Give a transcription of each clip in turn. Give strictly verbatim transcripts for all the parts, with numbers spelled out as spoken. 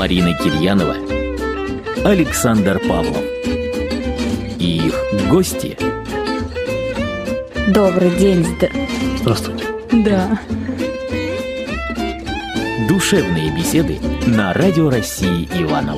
Марина Кирьянова, Александр Павлов и их гости. Добрый день. Здравствуйте. Да. Душевные беседы на Радио России Иваново.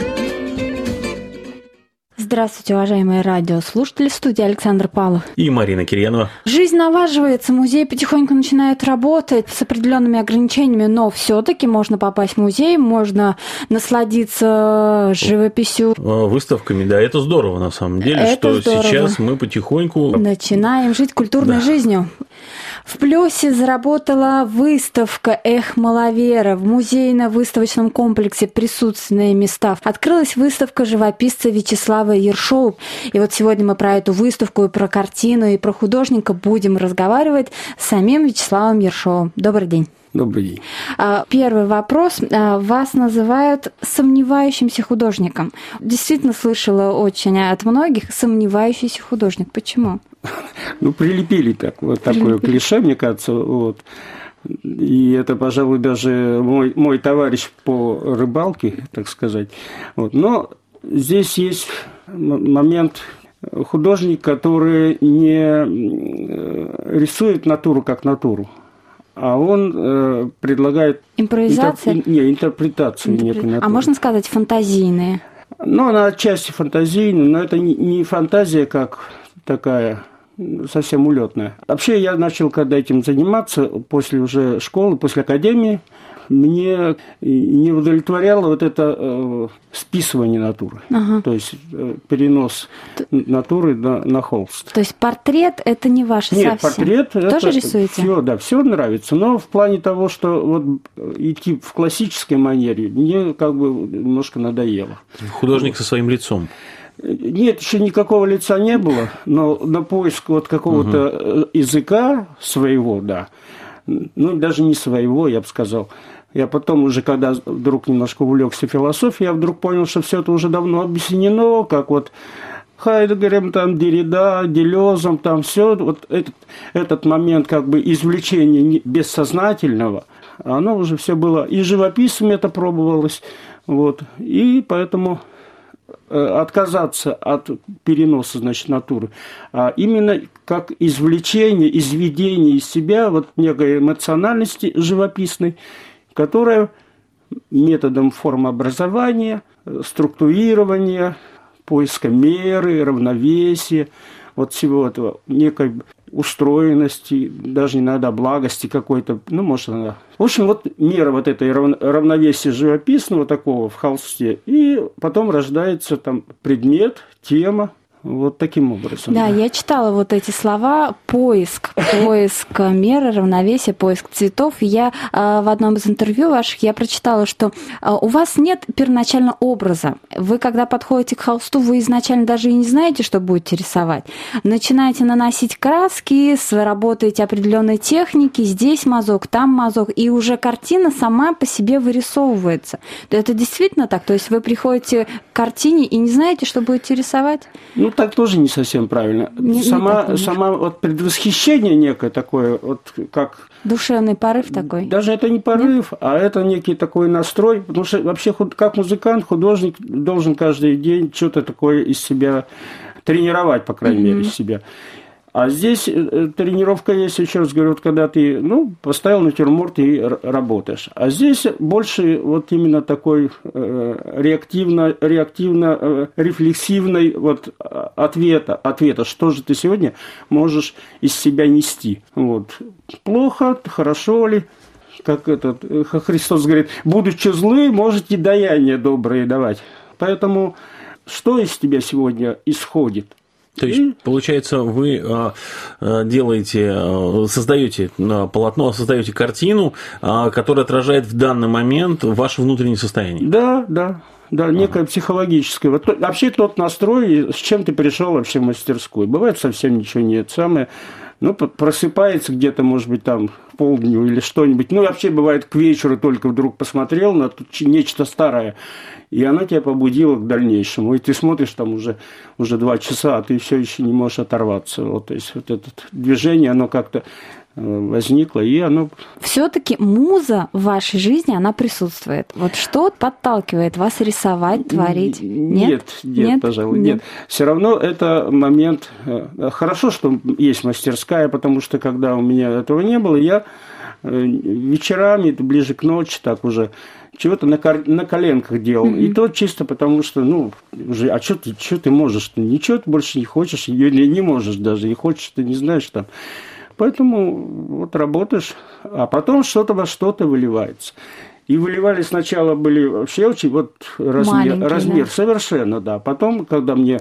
Здравствуйте, уважаемые радиослушатели. В студии Александр Павлов и Марина Кирьянова. Жизнь налаживается, музеи потихоньку начинают работать с определенными ограничениями, но все-таки можно попасть в музей, можно насладиться живописью. Выставками, да, это здорово на самом деле, это что здорово. Сейчас мы потихоньку начинаем жить культурной да. жизнью. В плюсе заработала выставка «Эх, Малавера». В музейно-выставочном комплексе «Присутственные места» открылась выставка живописца Вячеслава Ершова. И вот сегодня мы про эту выставку, и про картину, и про художника будем разговаривать с самим Вячеславом Ершовым. Добрый день. Добрый день. Первый вопрос. Вас называют сомневающимся художником. Действительно слышала очень от многих сомневающийся художник. Почему? Ну, прилепили так, вот прилепили. Такое клише, мне кажется. Вот. И это, пожалуй, даже мой, мой товарищ по рыбалке, так сказать. Вот. Но здесь есть момент. Художник, который не рисует натуру как натуру, а он э, предлагает... Импровизация? Интер... Не, интерпретацию Интерпре... некой натуры. А можно сказать фантазийные? Ну, она отчасти фантазийная, но это не фантазия как такая совсем улетная. Вообще я начал, когда этим заниматься, после уже школы, после академии, мне не удовлетворяло вот это э, списывание натуры, ага. То есть э, перенос Т... натуры на, на холст. То есть портрет – это не ваш Нет, совсем? Нет, портрет – тоже это рисуете? Все, да, все нравится, но в плане того, что вот идти в классической манере, мне как бы немножко надоело. Художник со своим лицом. Нет, еще никакого лица не было, но на поиск вот какого-то угу. языка своего, да, ну, даже не своего, я бы сказал. Я потом уже, когда вдруг немножко увлекся философией, я вдруг понял, что все это уже давно объяснено, как вот Хайдеггером, там, Деррида, Делезом, там все, вот этот, этот момент как бы извлечения бессознательного, оно уже все было, и живописцами это пробовалось, вот, и поэтому отказаться от переноса, значит, натуры, а именно как извлечение, изведение из себя вот некой эмоциональности живописной, которая методом формообразования, структурирования, поиска меры, равновесия, вот всего этого, некой устроенности, даже иногда благости какой-то, ну, может, она... В общем, вот мера вот этой равновесия живописного такого в холсте, и потом рождается там предмет, тема, вот таким образом. Да, я читала вот эти слова «поиск», «поиск меры, равновесия», «поиск цветов». Я э, в одном из интервью ваших я прочитала, что э, у вас нет первоначально образа. Вы, когда подходите к холсту, вы изначально даже и не знаете, что будете рисовать. Начинаете наносить краски, работаете определенной техники, здесь мазок, там мазок, и уже картина сама по себе вырисовывается. Это действительно так? То есть вы приходите к картине и не знаете, что будете рисовать? Ну, так тоже не совсем правильно. Не, сама, не сама вот предвосхищение некое такое, вот как... Душевный порыв такой? Даже это не порыв, Нет? а это некий такой настрой. Потому что вообще как музыкант, художник должен каждый день что-то такое из себя тренировать, по крайней mm-hmm. мере, себя. А здесь тренировка есть, еще раз говорю, вот когда ты, ну, поставил натюрморт и работаешь. А здесь больше вот именно такой э, реактивно, реактивно э, рефлексивный вот ответа, ответа, что же ты сегодня можешь из себя нести. Вот. Плохо, хорошо ли? Как этот, Христос говорит, будучи злы, можете даяние доброе давать. Поэтому что из тебя сегодня исходит? То есть, получается, вы делаете, создаете полотно, создаете картину, которая отражает в данный момент ваше внутреннее состояние. Да, да, да, некое ага. психологическое. Вот, вообще тот настрой, с чем ты пришел вообще в мастерскую. Бывает совсем ничего нет. Самое, ну, просыпается где-то, может быть, там в полдню или что-нибудь. Ну, вообще бывает к вечеру только вдруг посмотрел на нечто старое. И она тебя побудила к дальнейшему. И ты смотришь там уже, уже два часа, а ты все еще не можешь оторваться. Вот, то есть, вот это движение, оно как-то возникло, и оно... Все-таки муза в вашей жизни, она присутствует. Вот что подталкивает вас рисовать, творить? Нет, нет, нет, нет пожалуй, нет. нет. Все равно это момент... Хорошо, что есть мастерская, потому что когда у меня этого не было, я вечерами, ближе к ночи, так уже чего-то на, на коленках делал. Mm-hmm. И то чисто потому, что, ну, уже, а что ты, что ты можешь? Ты ничего ты больше не хочешь, или не можешь даже, не хочешь, ты не знаешь там. Поэтому вот работаешь, а потом что-то во что-то выливается. И выливали сначала были вообще очень вот размер, размер да. совершенно, да. Потом, когда мне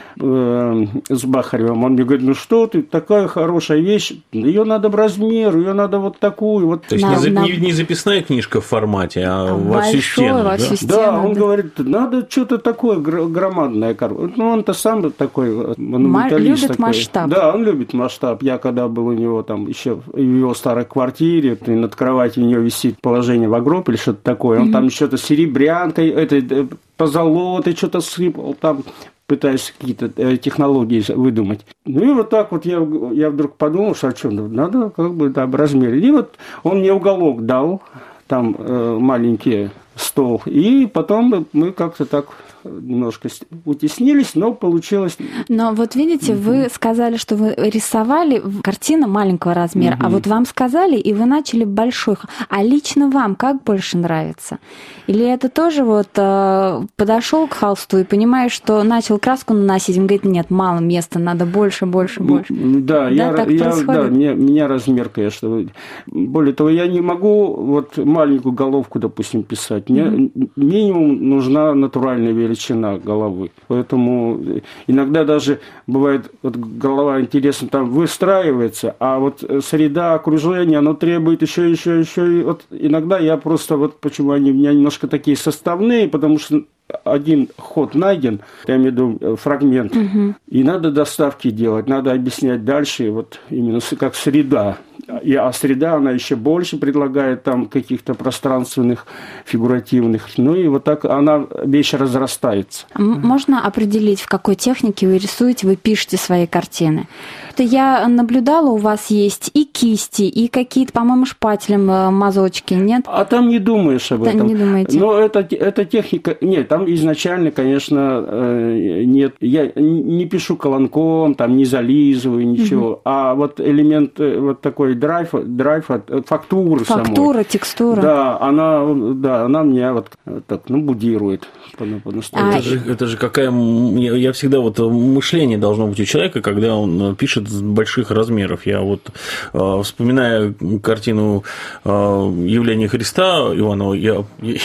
э, с Бахаревым, он мне говорит, ну что ты, такая хорошая вещь, ее надо в размер, ее надо вот такую. Вот. То есть на, не, на... не записная книжка в формате, а, а во всю стену. Во да? всю стену, да, он да. говорит, надо что-то такое громадное. Ну, он-то сам такой монументалист. Любит такой. масштаб. Да, он любит масштаб. Я когда был у него там еще в его старой квартире, над кроватью у него висит положение в гроб или что-то такое, он mm-hmm. там что-то серебрянкой, это, позолотой что-то сыпал, там пытаясь какие-то технологии выдумать. Ну и вот так вот я, я вдруг подумал, что о чем надо как бы да, в размере. И вот он мне уголок дал, там э, маленький стол, и потом мы как-то так немножко утеснились, но получилось... Но вот видите, угу. вы сказали, что вы рисовали картину маленького размера, угу. а вот вам сказали, и вы начали большой. А лично вам как больше нравится? Или это тоже вот э, подошел к холсту и понимаешь, что начал краску наносить, он говорит, нет, мало места, надо больше, больше, больше. Да, да я, так я, да меня, меня размер, конечно. Более того, я не могу вот маленькую головку, допустим, писать. Мне угу. минимум нужна натуральная величина головы. Поэтому иногда даже бывает, вот голова, интересно, там выстраивается, а вот среда, окружение, оно требует еще, еще, еще. И вот иногда я просто, вот почему они у меня немножко такие составные, потому что один ход найден, я имею в виду фрагмент, угу. и надо доставки делать, надо объяснять дальше, вот именно как среда. И, а среда, она еще больше предлагает там каких-то пространственных, фигуративных. Ну и вот так она вещь разрастается. Можно определить, в какой технике вы рисуете, вы пишете свои картины? Это я наблюдала, у вас есть и кисти, и какие-то, по-моему, шпателем мазочки, нет? А там не думаешь об этом. Не думаете? Но это, это техника... Нет, там изначально, конечно, нет. Я не пишу колонком, там не зализываю, ничего. Угу. А вот элемент вот такой драйв, драйв фактуры самой. Фактура, текстура. Да, она, да, она меня вот так, ну, будирует. А... Это, же, это же какая... Я, я всегда вот... Мышление должно быть у человека, когда он пишет с больших размеров. Я вот, э, вспоминая картину э, «Явление Христа» Иванова, я, я,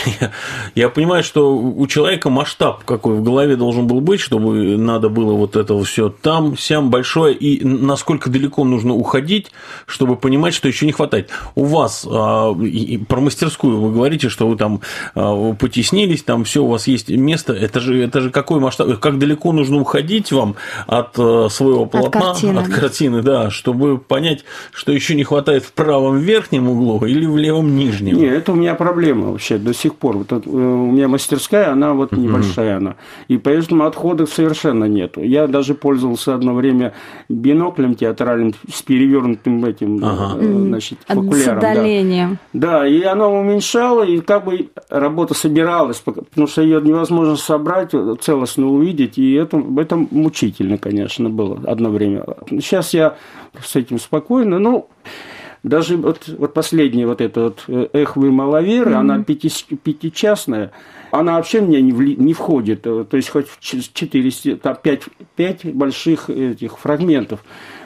я понимаю, что у человека масштаб какой в голове должен был быть, чтобы надо было вот это все там, сям, большое, и насколько далеко нужно уходить, чтобы понимать, что еще не хватает. У вас а, и, про мастерскую вы говорите, что вы там а, потеснились, там все у вас есть место. Это же, это же какой масштаб, как далеко нужно уходить вам от а, своего полотна, от картины, от картины, да, чтобы понять, что еще не хватает в правом верхнем углу или в левом нижнем. Нет, это у меня проблема вообще до сих пор. Вот, у меня мастерская, она вот небольшая, она, и поэтому отходов совершенно нету. Я даже пользовался одно время биноклем театральным с перевернутым этим, ага. значит, фокуляром. С отдалением. Да. да, и оно уменьшало, и как бы работа собиралась, потому что ее невозможно собрать, целостно увидеть, и это, это мучительно, конечно, было одно время. Сейчас я с этим спокойно, но даже вот, вот последняя вот эта вот «Эхвы маловеры», mm-hmm. она пяти, пятичастная, она вообще мне не, в, не входит, то есть хоть четыре, там, пять, пять больших этих фрагментов.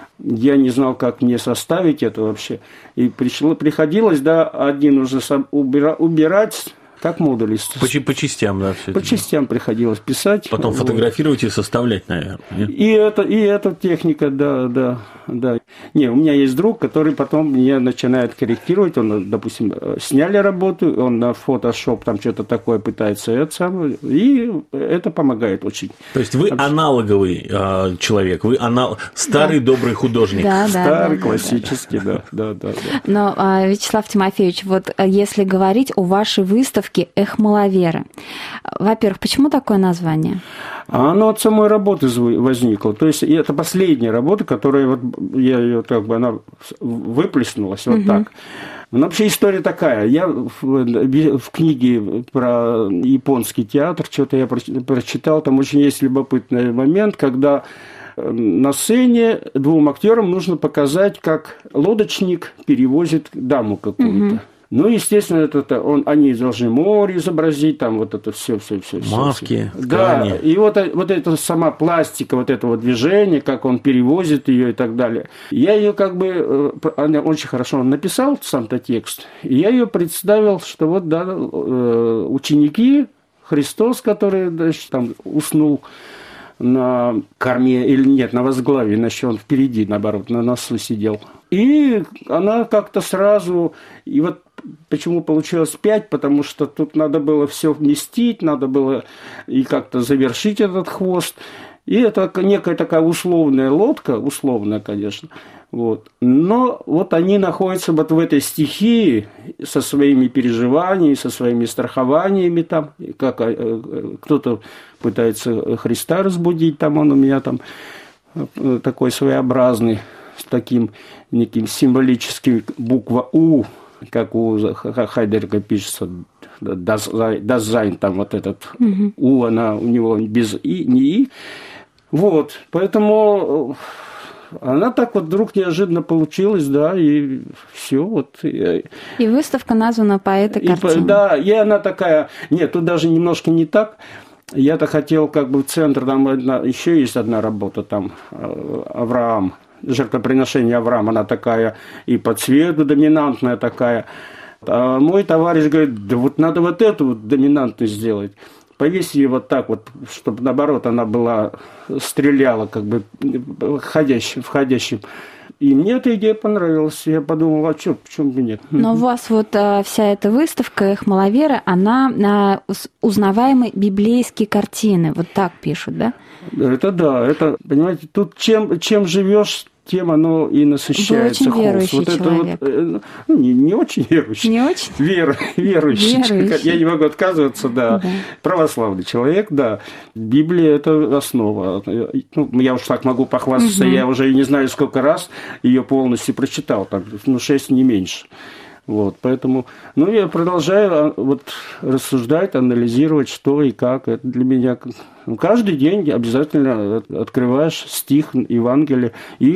Я не знал, как мне составить это вообще. И пришло, приходилось, да, один уже сам убира, убирать, как модулист. По, по частям, да, все По это. частям приходилось писать. Потом вот. Фотографировать и составлять, наверное. Нет? И это, и эта техника, да, да, да. Не, у меня есть друг, который потом мне начинает корректировать. Он, допустим, сняли работу, он на Photoshop там что-то такое пытается, это самое, и это помогает очень. То есть вы аналоговый э, человек, вы анал... старый да. добрый художник. Да, да, старый, да, классический, да, да, да. да, да. Но, Вячеслав Тимофеевич, вот если говорить о вашей выставке выставки «Эхмаловеры». Во-первых, почему такое название? А оно от самой работы возникло. То есть это последняя работа, которая вот я ее как бы она выплеснулась вот угу. так. Ну, вообще история такая. Я в, в книге про японский театр что-то я прочитал. Там очень есть любопытный момент, когда на сцене двум актерам нужно показать, как лодочник перевозит даму какую-то. Угу. Ну, естественно, это, он, они должны море изобразить, там вот это все, все, все. Маски, все. Да, и вот, вот эта сама пластика, вот этого движения, как он перевозит ее и так далее. Я ее как бы, она очень хорошо написал сам-то текст, и я ее представил, что вот, да, ученики, Христос, который, значит, там уснул на корме, или нет, на возглаве, иначе он впереди, наоборот, на носу сидел. И она как-то сразу, и вот почему получилось пять, потому что тут надо было все вместить, надо было и как-то завершить этот хвост. И это некая такая условная лодка, условная, конечно, вот. Но вот они находятся вот в этой стихии со своими переживаниями, со своими страхованиями там, как кто-то пытается Христа разбудить, там он у меня там такой своеобразный, с таким неким символическим буква У, как у Хайдеггера пишется, Дазайн, там вот этот угу. У, она у него без И, не И. Вот, поэтому она так вот вдруг неожиданно получилась, да, и все вот. И выставка названа по этой картине. И, да, и она такая, нет, тут даже немножко не так. Я-то хотел как бы в центр, там одна, еще есть одна работа, там Авраам, жертвоприношение Авраама, она такая и по цвету доминантная такая. А мой товарищ говорит, да вот надо вот эту вот доминантную сделать. Повесь ее вот так вот, чтобы наоборот она была, стреляла как бы входящим, входящим. И мне эта идея понравилась. Я подумал, а что, почему бы нет? Но у вас вот а, вся эта выставка «Эхмаловеры», она на узнаваемые библейские картины. Вот так пишут, да? Это да, это, понимаете, тут чем, чем живешь, тем оно и насыщается. Вы очень верующий вот человек. Это вот, ну, не, не очень верующий. Не очень? Вер, верующий. верующий. Я не могу отказываться, да. да. Православный человек, да. Библия – это основа. Ну, я уж так могу похвастаться, угу. я уже не знаю, сколько раз ее полностью прочитал, там, ну, шесть, не меньше. Вот, поэтому, ну, я продолжаю вот рассуждать, анализировать, что и как. Это для меня ну, каждый день обязательно открываешь стих Евангелия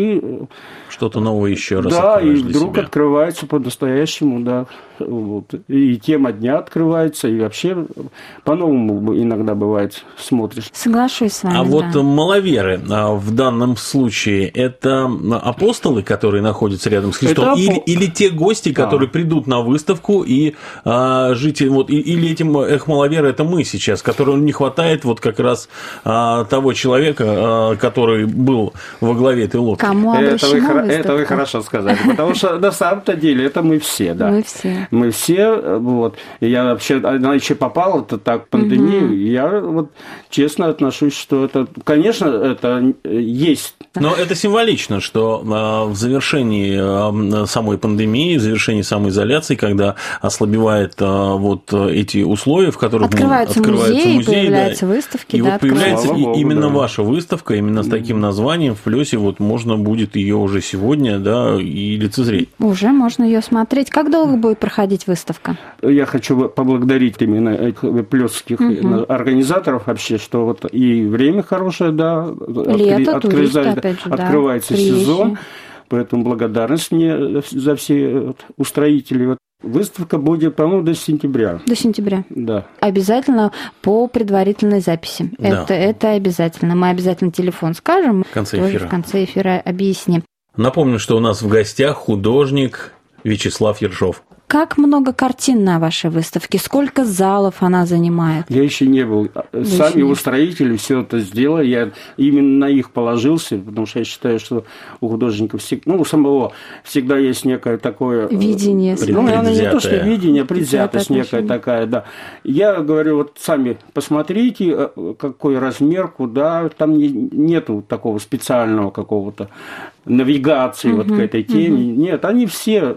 и что-то новое еще раз. Да, и вдруг себя. Открывается по-настоящему, да. Вот. И тема дня открывается, и вообще по-новому иногда бывает смотришь. Соглашусь с вами. А да. вот маловеры в данном случае это апостолы, которые находятся рядом с Христом, или, апо... или те гости, которые а. придут на выставку и а, жители, вот, или этим эхмаловеры это мы сейчас, которым не хватает вот как раз а, того человека, а, который был во главе этой лодки. Кому обращена выставка? Это вы хорошо сказали, потому что на самом-то деле это мы все, да. Мы все. Мы все, вот. И я вообще, она еще попала, это так, в пандемию, угу. и я вот честно отношусь, что это, конечно, это есть. Но это символично, что в завершении самой пандемии, в завершении самоизоляции, когда ослабевает вот эти условия, в которых открываются, открываются музеи, музеи, появляются да, выставки. И да, вот появляется Богу, именно да. ваша выставка, именно с таким названием, в плюсе вот можно будет ее уже сегодня, да, и лицезреть. Уже можно ее смотреть. Как долго будет проходить выставка? Я хочу поблагодарить именно этих плёсских угу. организаторов вообще, что вот и время хорошее, да, лето, откры... турист, откры... опять же, открывается да, сезон, поэтому благодарность мне за все устроители. Выставка будет, по-моему, до сентября. До сентября. Да. Обязательно по предварительной записи. Да. Это, это обязательно. Мы обязательно телефон скажем. В конце тоже эфира. В конце эфира объясним. Напомню, что у нас в гостях художник Вячеслав Ершов. Как много картин на вашей выставке? Сколько залов она занимает? Я еще не был. Вы Сами устроители все это сделали. Я именно на их положился, потому что я считаю, что у художников всегда, ну, у самого всегда есть некое такое... Видение. Ну, наверное, не то, что видение, предвзятость некая такая, да. Я говорю, вот сами посмотрите, какой размер, куда. Там нету такого специального какого-то навигации угу, вот к этой теме. Угу. Нет, они все...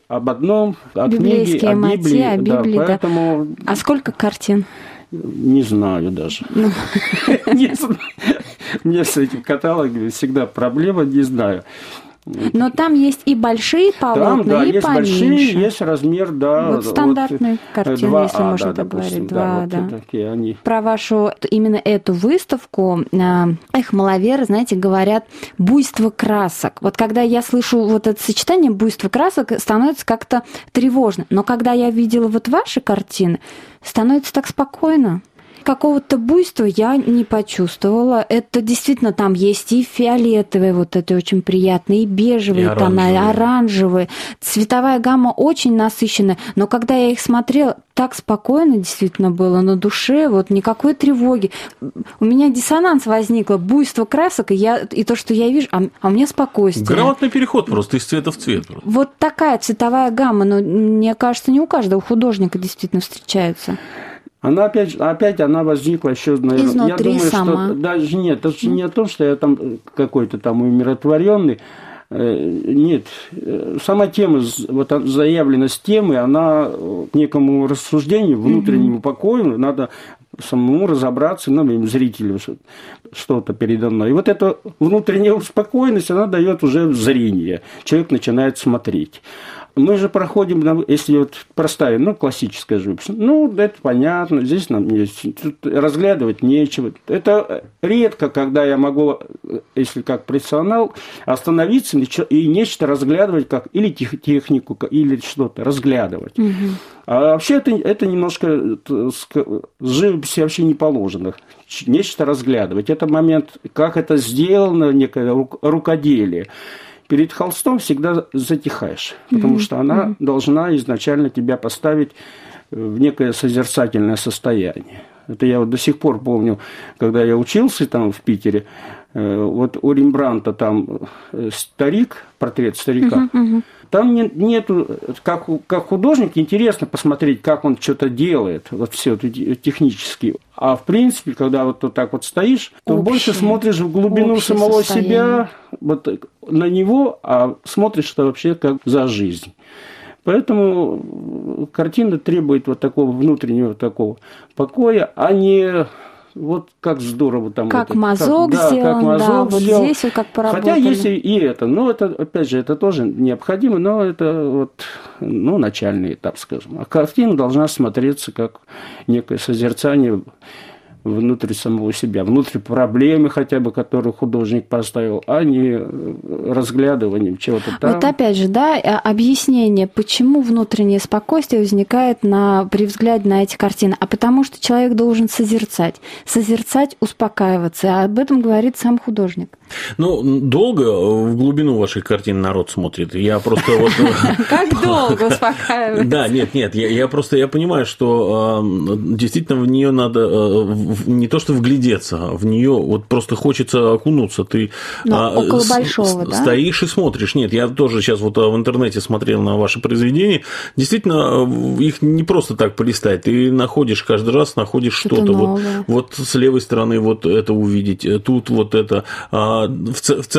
об одном, о библейские книге, о мотивы, Библии. о Библии, да, да. поэтому... А сколько картин? Не знаю даже. Ну. Не знаю. У меня с этим каталогом всегда проблема, не знаю. Но там есть и большие полотна, Там, да, и есть поменьше. большие, есть размер, да. Вот стандартные вот, картины, два, если а, можно да, так допустим, говорить. Два, да. да. Вот такие они. Про вашу, именно эту выставку, их маловеры, знаете, говорят, буйство красок. Вот когда я слышу вот это сочетание буйства красок, становится как-то тревожно. Но когда я видела вот ваши картины, становится так спокойно. Какого-то буйства я не почувствовала. Это действительно там есть и фиолетовые, вот это очень приятные, и бежевые и тона, и оранжевые. оранжевые. Цветовая гамма очень насыщенная. Но когда я их смотрела, так спокойно действительно было на душе, вот никакой тревоги. У меня диссонанс возник, буйство красок, и, я, и то, что я вижу, а, а у меня спокойствие. Грамотный переход просто из цвета в цвет. Вот такая цветовая гамма, но мне кажется, не у каждого художника действительно встречается. Она опять, опять она возникла еще, наверное, изнутри я думаю, сама. что даже нет, это же не о том, что я там какой-то там умиротворенный. Нет, сама тема, вот заявленность темы, она к некому рассуждению, внутреннему mm-hmm. покою, надо самому разобраться, ну, зрителю что-то передо мной. И вот эта внутренняя успокоенность, она дает уже зрение. Человек начинает смотреть. Мы же проходим, если вот простая, ну, классическая живопись, ну, это понятно, здесь нам есть, тут разглядывать нечего. Это редко, когда я могу, если как профессионал, остановиться и нечто разглядывать, как или технику, или что-то разглядывать. Угу. А вообще это, это немножко с живописи вообще не положено. Нечто разглядывать. Это момент, как это сделано, некое рукоделие. Перед холстом всегда затихаешь, потому mm-hmm. что она mm-hmm. должна изначально тебя поставить в некое созерцательное состояние. Это я вот до сих пор помню, когда я учился там в Питере, вот у Рембрандта там старик, портрет старика, mm-hmm. Mm-hmm. там нет, нету, как, как художник, интересно посмотреть, как он что-то делает, вот все это технически. А в принципе, когда вот, вот так вот стоишь, то общее, больше смотришь в глубину самого состояние. Себя, вот на него, а смотришь-то вообще как за жизнь. Поэтому картина требует вот такого внутреннего такого покоя, а не вот как здорово там. Как это, мазок как, сделан, да, как мазок да, вот сделан. здесь вот как поработали. Хотя есть и, и это, но это, опять же, это тоже необходимо, но это вот, ну, начальный этап, скажем. А картина должна смотреться как некое созерцание внутрь самого себя, внутрь проблемы хотя бы, которую художник поставил, а не разглядыванием чего-то там. Вот опять же, да, объяснение, почему внутреннее спокойствие возникает на, при взгляде на эти картины. А потому что человек должен созерцать. Созерцать, успокаиваться. А об этом говорит сам художник. Ну, долго в глубину ваших картин народ смотрит. Я просто вот... Как долго успокаиваться? Да, нет, нет, я просто я понимаю, что действительно в нее надо не то что вглядеться, в нее вот просто хочется окунуться. Ты около большого, да? Стоишь и смотришь. Нет, я тоже сейчас вот в интернете смотрел на ваши произведения. Действительно, их не просто так полистать. Ты находишь каждый раз, находишь что-то. Вот, вот с левой стороны вот это увидеть, тут вот это. В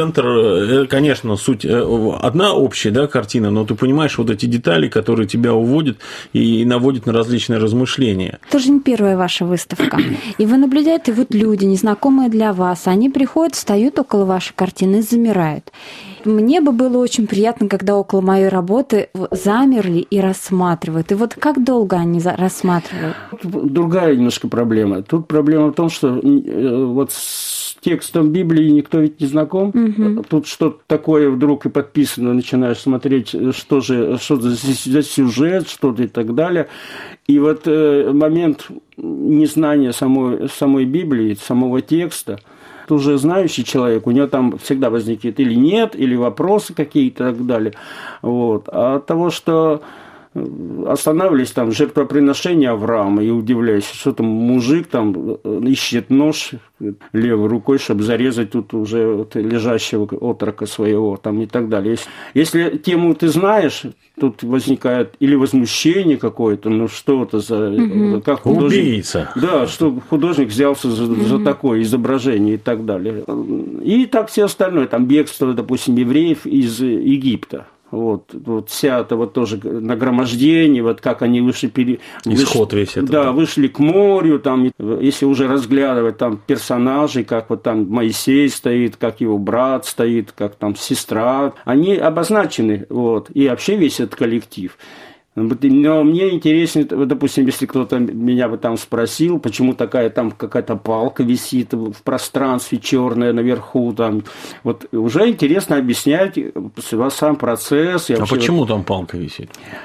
центр, конечно, суть одна общая, да, картина, но ты понимаешь вот эти детали, которые тебя уводят и наводят на различные размышления. Это же не первая ваша выставка. И вы наблюдаете, вот люди, незнакомые для вас, они приходят, встают около вашей картины и замирают. Мне бы было очень приятно, когда около моей работы замерли и рассматривают. И вот как долго они рассматривают? Другая немножко проблема. Тут проблема в том, что вот с текстом Библии никто ведь не знаком. Угу. Тут что-то такое вдруг и подписано, начинаешь смотреть, что же что за, за сюжет, что-то и так далее. И вот э, момент незнания самой, самой Библии, самого текста, уже знающий человек, у него там всегда возникнет или нет, или вопросы какие-то и так далее. Вот. А от того, что останавливались там жертвоприношения Авраама и удивляюсь, что там мужик там ищет нож левой рукой, чтобы зарезать тут уже вот лежащего отрока своего там и так далее. Если, если тему ты знаешь, тут возникает или возмущение какое-то, ну что это за... Угу. Как художник, убийца. Да, что художник взялся за, угу. за такое изображение и так далее. И так все остальное, там бегство, допустим, евреев из Египта. Вот, вот вся это вот тоже нагромождение, вот как они вышли, пере... исход вышли, весь это. Да, вышли к морю, там, если уже разглядывать там персонажей, как вот там Моисей стоит, как его брат стоит, как там сестра, они обозначены, вот, и вообще весь этот коллектив. Но мне интереснее, допустим, если кто-то меня бы там спросил, почему такая там какая-то палка висит в пространстве черная наверху, там, вот уже интересно объяснять сам процесс. А почему вот... там палка висит?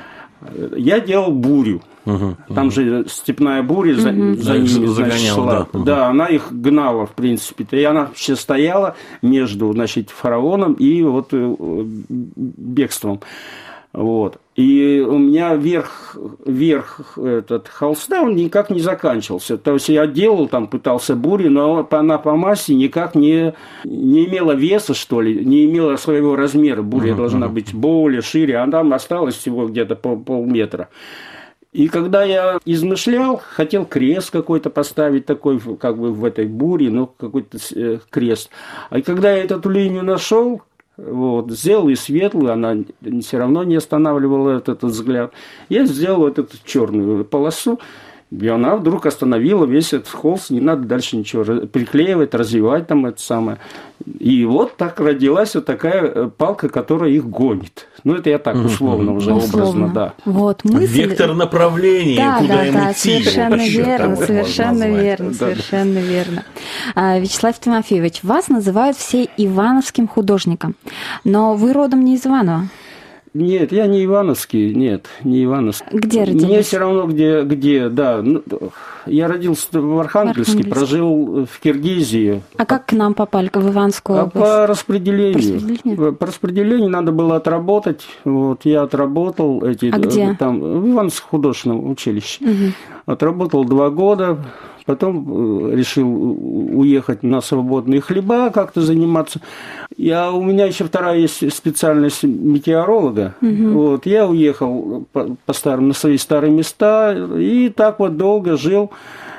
Я делал бурю. Угу, там угу. же степная буря за, угу. за ними, значит, шла. Да, угу. да, она их гнала, в принципе. И она вообще стояла между, значит, фараоном и вот бегством. Вот. И у меня верх, верх этот холста, он никак не заканчивался. То есть я делал, там пытался бури, но она по массе никак не, не имела веса, что ли, не имела своего размера. Буря uh-huh, должна uh-huh. быть более шире, а там осталось всего где-то пол, полметра. И когда я измышлял, хотел крест какой-то поставить такой, как бы в этой буре, ну, какой-то крест. А когда я эту линию нашел, вот, сделал и светлую, она все равно не останавливала этот, этот взгляд. Я сделал вот эту черную полосу, и она вдруг остановила весь этот холст, не надо дальше ничего приклеивать, развивать там это самое. И вот так родилась вот такая палка, которая их гонит. Ну, это я так условно уже условно. образно, да. Вот, мысль... Вектор направления, да, куда да, им да, идти. Совершенно Вот верно, совершенно верно, да, совершенно да. верно. А, Вячеслав Тимофеевич, вас называют все ивановским художником, но вы родом не из Иванова. Нет, я не ивановский, нет, не ивановский. Где родились? Мне все равно, где, где, да. Я родился в Архангельске, Архангельск. прожил в Киргизии. А как к нам попали, в Иванскую область? А по распределению. По распределению? По распределению надо было отработать. Вот, я отработал эти... А где? Там, в Ивановском художественном училище. Угу. Отработал два года. Потом решил уехать на свободные хлеба, как-то заниматься. Я, у меня еще вторая есть специальность метеоролога. Угу. Вот, я уехал по, по старым, на свои старые места и так вот долго жил,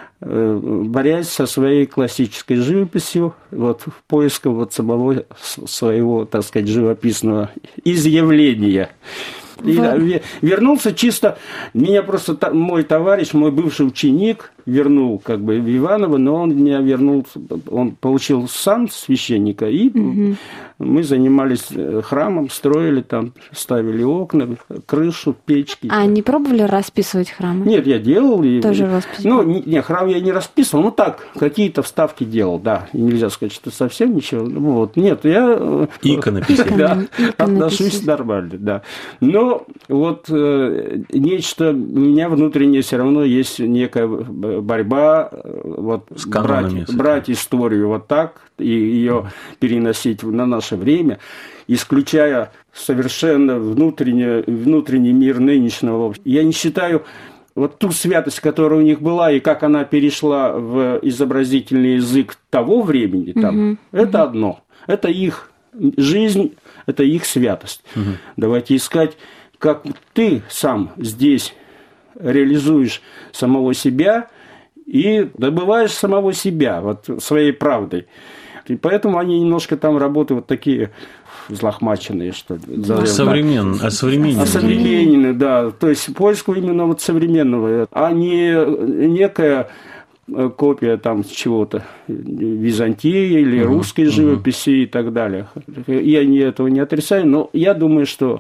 борясь со своей классической живописью, вот, в поисках вот самого своего, так сказать, живописного изъявления. И вот. Вернулся чисто, меня просто мой товарищ, мой бывший ученик вернул как бы в Иваново, но он меня вернул, он получил сан священника, и угу. мы занимались храмом, строили там, ставили окна, крышу, печки. А не пробовали расписывать храмы? Нет, я делал. Тоже и, расписывал? Ну, не, не, храм я не расписывал, ну так, какие-то вставки делал, да, нельзя сказать, что совсем ничего, вот, нет, я... Иконописи. Да, отношусь нормально, да. Но вот э, нечто, у меня внутреннее все равно есть некая борьба, вот, брать, брать историю вот так и ее переносить на наше время, исключая совершенно внутренний, внутренний мир нынешнего. Я не считаю вот ту святость, которая у них была, и как она перешла в изобразительный язык того времени, там, угу. это одно. Это их жизнь, это их святость. Угу. Давайте искать, как ты сам здесь реализуешь самого себя и добываешь самого себя вот, своей правдой. И поэтому они немножко там работают вот такие взлохмаченные, что ли. Современ... Осовремененные. Осовремененные, да. То есть поиск именно вот современного, а не некая копия там чего-то Византии или uh-huh. русской живописи uh-huh. и так далее. Я не, этого не отрицаю, но я думаю, что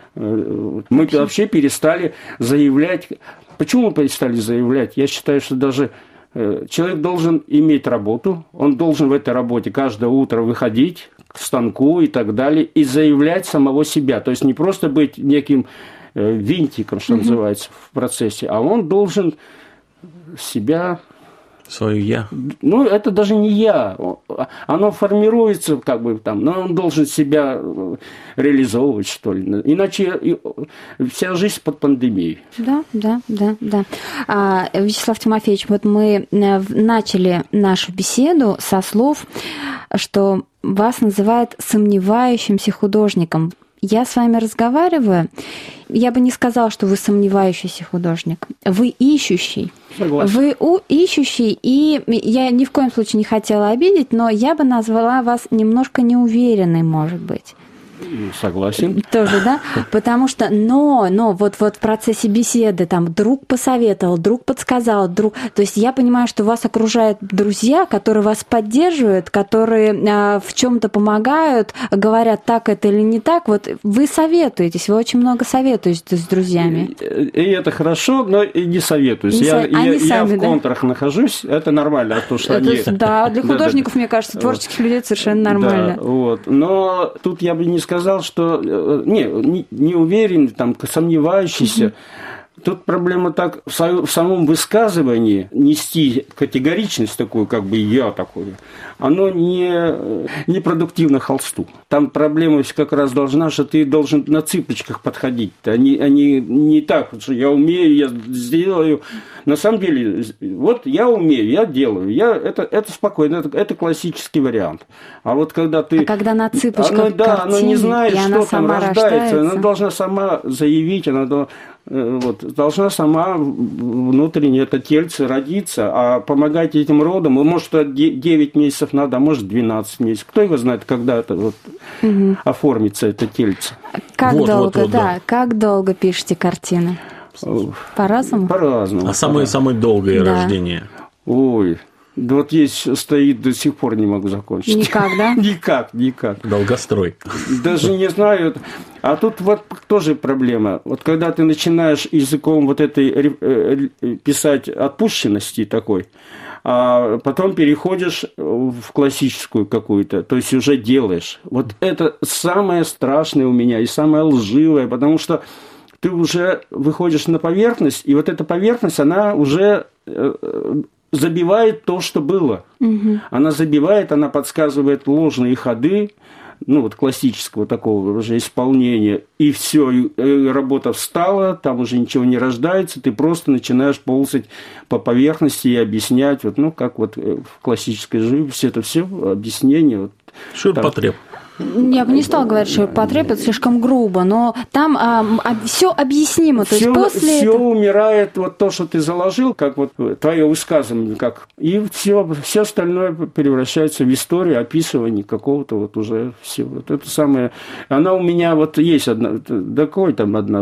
мы вообще перестали заявлять. Почему мы перестали заявлять? Я считаю, что даже человек должен иметь работу, он должен в этой работе каждое утро выходить к станку и так далее и заявлять самого себя. То есть не просто быть неким винтиком, что uh-huh. называется, в процессе, а он должен себя... Свое «я». Ну, это даже не «я». Оно формируется, как бы там, но он должен себя реализовывать, что ли. Иначе вся жизнь под пандемией. Да, да, да, да. А, Вячеслав Тимофеевич, вот мы начали нашу беседу со слов, что вас называют сомневающимся художником. Я с вами разговариваю, я бы не сказала, что вы сомневающийся художник. Вы ищущий. Согласен. Вы у ищущий, и я ни в коем случае не хотела обидеть, но я бы назвала вас немножко неуверенной, может быть. Согласен. Тоже, да? Потому что, но, но вот, вот в процессе беседы там друг посоветовал, друг подсказал, друг... То есть я понимаю, что вас окружают друзья, которые вас поддерживают, которые а, в чем-то помогают, говорят, так это или не так. Вот вы советуетесь, вы очень много советуетесь с друзьями. И, и это хорошо, но и не советуюсь. Не я со... я, я сами, в да? контрах нахожусь, это нормально, а то, что это, они... Да, для художников, да, да, да. Мне кажется, творческих вот. людей совершенно нормально. Да, вот. Но тут я бы не сказал, что... Не, не, не уверен, там, сомневающийся. Угу. Тут проблема так в самом высказывании нести категоричность такую, как бы я такой, оно не, не продуктивно холсту. Там проблема как раз должна, что ты должен на цыпочках подходить. Они, они не так, что я умею, я сделаю. На самом деле, вот я умею, я делаю. Я, это, это спокойно, это, это классический вариант. А вот когда ты... А когда на цыпочках она, да, она не знает, что там рождается, рождается, она должна сама заявить, она должна... Вот, должна сама внутренне это тельце родиться, а помогать этим родам, может, девять месяцев надо, а может, двенадцать месяцев. Кто его знает, когда это вот угу. оформится, это тельце. Как вот, долго, вот, вот, да, да. Как долго пишете картины? По-разному? По-разному. А самое-самое долгое да. рождение? Ой... Да вот есть, стоит, до сих пор не могу закончить. Никак, да? Никак, никак. Долгострой. Даже не знаю. А тут вот тоже проблема. Вот когда ты начинаешь языком вот этой писать отпущенности такой, а потом переходишь в классическую какую-то, то есть уже делаешь. Вот это самое страшное у меня и самое лживое, потому что ты уже выходишь на поверхность, и вот эта поверхность, она уже... забивает то, что было. Угу. Она забивает, она подсказывает ложные ходы, ну вот классического такого уже исполнения, и все, работа встала, там уже ничего не рождается, ты просто начинаешь ползать по поверхности и объяснять, вот, ну как вот в классической живописи это все объяснение. Вот, ширпотреб. Я бы не стала говорить, что потреб это слишком грубо, но там а, а, все объяснимо. То все, есть после все этого... умирает, вот то, что ты заложил, как вот твое высказывание, как, и все, все остальное превращается в историю, описывание какого-то вот уже всего. Вот это самое. Она у меня вот есть одна, такой там одна.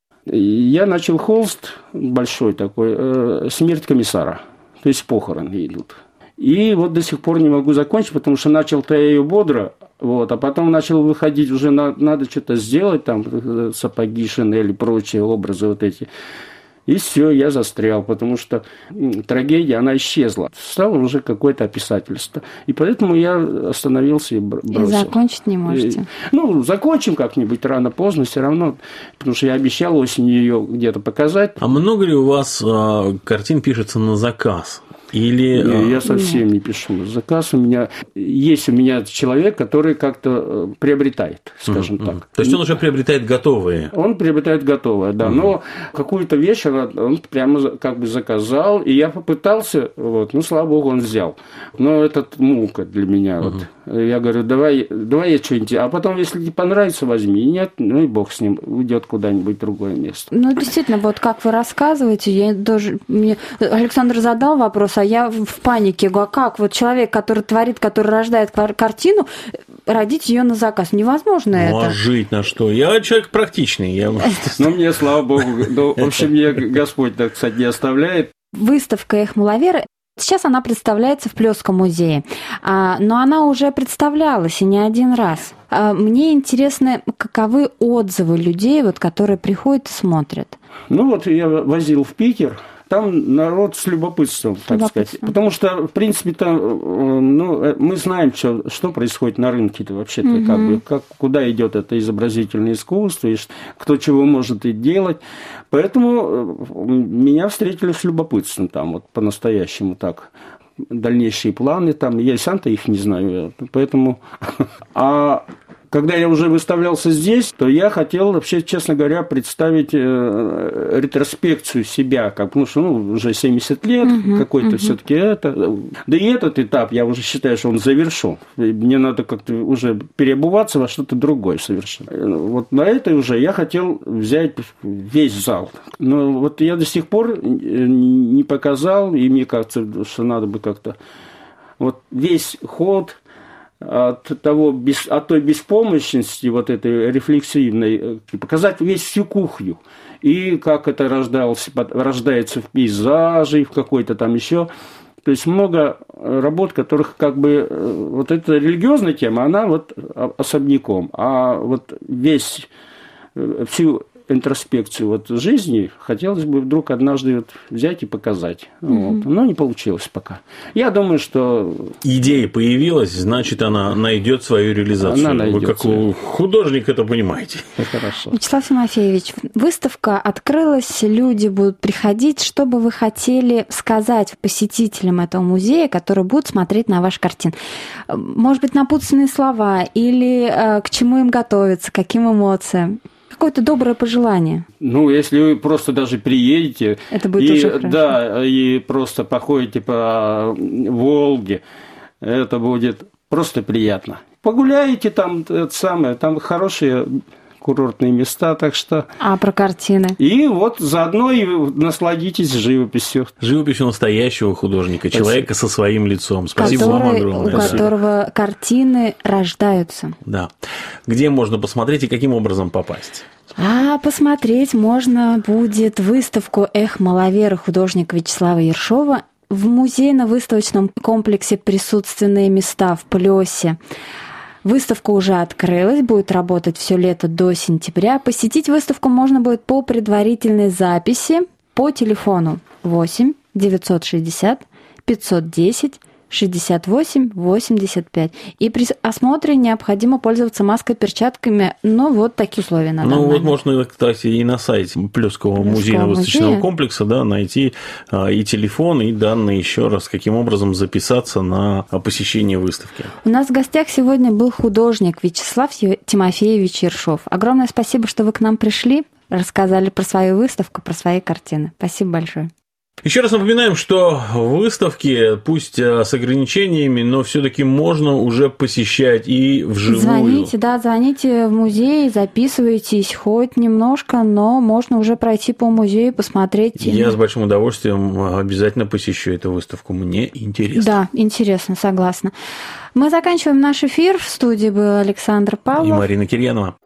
Я начал холст большой такой, э, смерть комиссара, то есть похороны идут. И вот до сих пор не могу закончить, потому что начал-то я ее бодро, вот, а потом начал выходить, уже на, надо что-то сделать, там, сапоги, шинели, прочие образы вот эти. И все, я застрял, потому что трагедия, она исчезла. Стало уже какое-то описательство. И поэтому я остановился и бросил. И закончить не можете? И, ну, закончим как-нибудь рано-поздно, все равно, потому что я обещал осенью ее где-то показать. А много ли у вас а, картин пишется на заказ? Или... Не, я совсем не пишу заказ. У меня есть у меня человек, который как-то приобретает, скажем mm-hmm. так. То есть он уже приобретает готовые? Он приобретает готовое, да. Mm-hmm. Но какую-то вещь он прямо как бы заказал, и я попытался, вот, ну, слава богу, он взял. Но это мука для меня. Mm-hmm. Вот. Я говорю, давай, давай я что-нибудь... А потом, если тебе понравится, возьми. И нет, ну и бог с ним, уйдет куда-нибудь в другое место. Ну, действительно, вот как вы рассказываете, я даже... Мне... Александр задал вопрос, а я в панике. Говорю, а как вот человек, который творит, который рождает картину, родить ее на заказ? Невозможно ну, это. А жить на что? Я человек практичный. Я... Ну, мне, слава богу, ну, в общем, мне Господь, так сказать, не оставляет. Выставка «Эх, маловеры». Сейчас она представляется в Плёсском музее, но она уже представлялась и не один раз. Мне интересно, каковы отзывы людей, вот, которые приходят и смотрят. Ну вот я возил в Питер. Там народ с любопытством, так сказать. Потому что, в принципе, там, ну, мы знаем, что, что происходит на рынке-то вообще-то, угу. как бы, как, куда идет это изобразительное искусство, и кто чего может и делать. Поэтому меня встретили с любопытством там, вот по-настоящему так. Дальнейшие планы там, я и сам-то их не знаю, поэтому... А когда я уже выставлялся здесь, то я хотел вообще, честно говоря, представить э, ретроспекцию себя, как, ну, что, ну, уже семьдесят лет, uh-huh, какой-то uh-huh. все-таки это. Да и этот этап, я уже считаю, что он завершен. Мне надо как-то уже переобуваться во что-то другое совершенно. Вот на это уже я хотел взять весь зал. Но вот я до сих пор не показал, и мне кажется, что надо бы как-то... Вот весь ход... от того, от той беспомощности, вот этой рефлексивной, показать весь всю кухню. И как это рождалось, рождается в пейзаже, в какой-то там еще. То есть много работ, которых как бы вот эта религиозная тема, она вот особняком. А вот весь, всю интроспекцию вот жизни хотелось бы вдруг однажды вот взять и показать. Mm-hmm. Вот. Но не получилось пока. Я думаю, что... Идея появилась, значит, она найдет свою реализацию. Она найдет. Вы как свою. Художник это понимаете. Хорошо. Вячеслав Тимофеевич, выставка открылась, люди будут приходить. Что бы вы хотели сказать посетителям этого музея, которые будут смотреть на ваши картины? Может быть, напутственные слова или э, к чему им готовиться, каким эмоциям? Какое-то доброе пожелание. Ну, если вы просто даже приедете, это будет и, уже хорошо. Да, и просто походите по Волге, это будет просто приятно. Погуляете там, это самое, там хорошие курортные места, так что... А про картины? И вот заодно и насладитесь живописью. Живописью настоящего художника, Спасибо. Человека со своим лицом. Спасибо Который, вам огромное. У которого картины рождаются. Да. Где можно посмотреть и каким образом попасть? А посмотреть можно будет выставку «Эх, маловеры» художника Вячеслава Ершова в музейно-выставочном комплексе «Присутственные места» в Плёсе. Выставка уже открылась, будет работать все лето до сентября. Посетить выставку можно будет по предварительной записи по телефону восемь девятьсот шестьдесят пятьсот десять шестьдесят восемь восемьдесят пять. И при осмотре необходимо пользоваться маской, перчатками, но вот такие условия на данный Ну, вот момент. можно, кстати, и на сайте Плёсского музейно-выставочного музея. комплекса, да, найти и телефон, и данные еще раз, каким образом записаться на посещение выставки. У нас в гостях сегодня был художник Вячеслав Тимофеевич Ершов. Огромное спасибо, что вы к нам пришли, рассказали про свою выставку, про свои картины. Спасибо большое. Еще раз напоминаем, что выставки, пусть с ограничениями, но все-таки можно уже посещать и вживую. Звоните, да, звоните в музей, записывайтесь хоть немножко, но можно уже пройти по музею, посмотреть. Я с большим удовольствием обязательно посещу эту выставку. Мне интересно. Да, интересно, согласна. Мы заканчиваем наш эфир. В студии был Александр Павлов И Марина Кирьянова.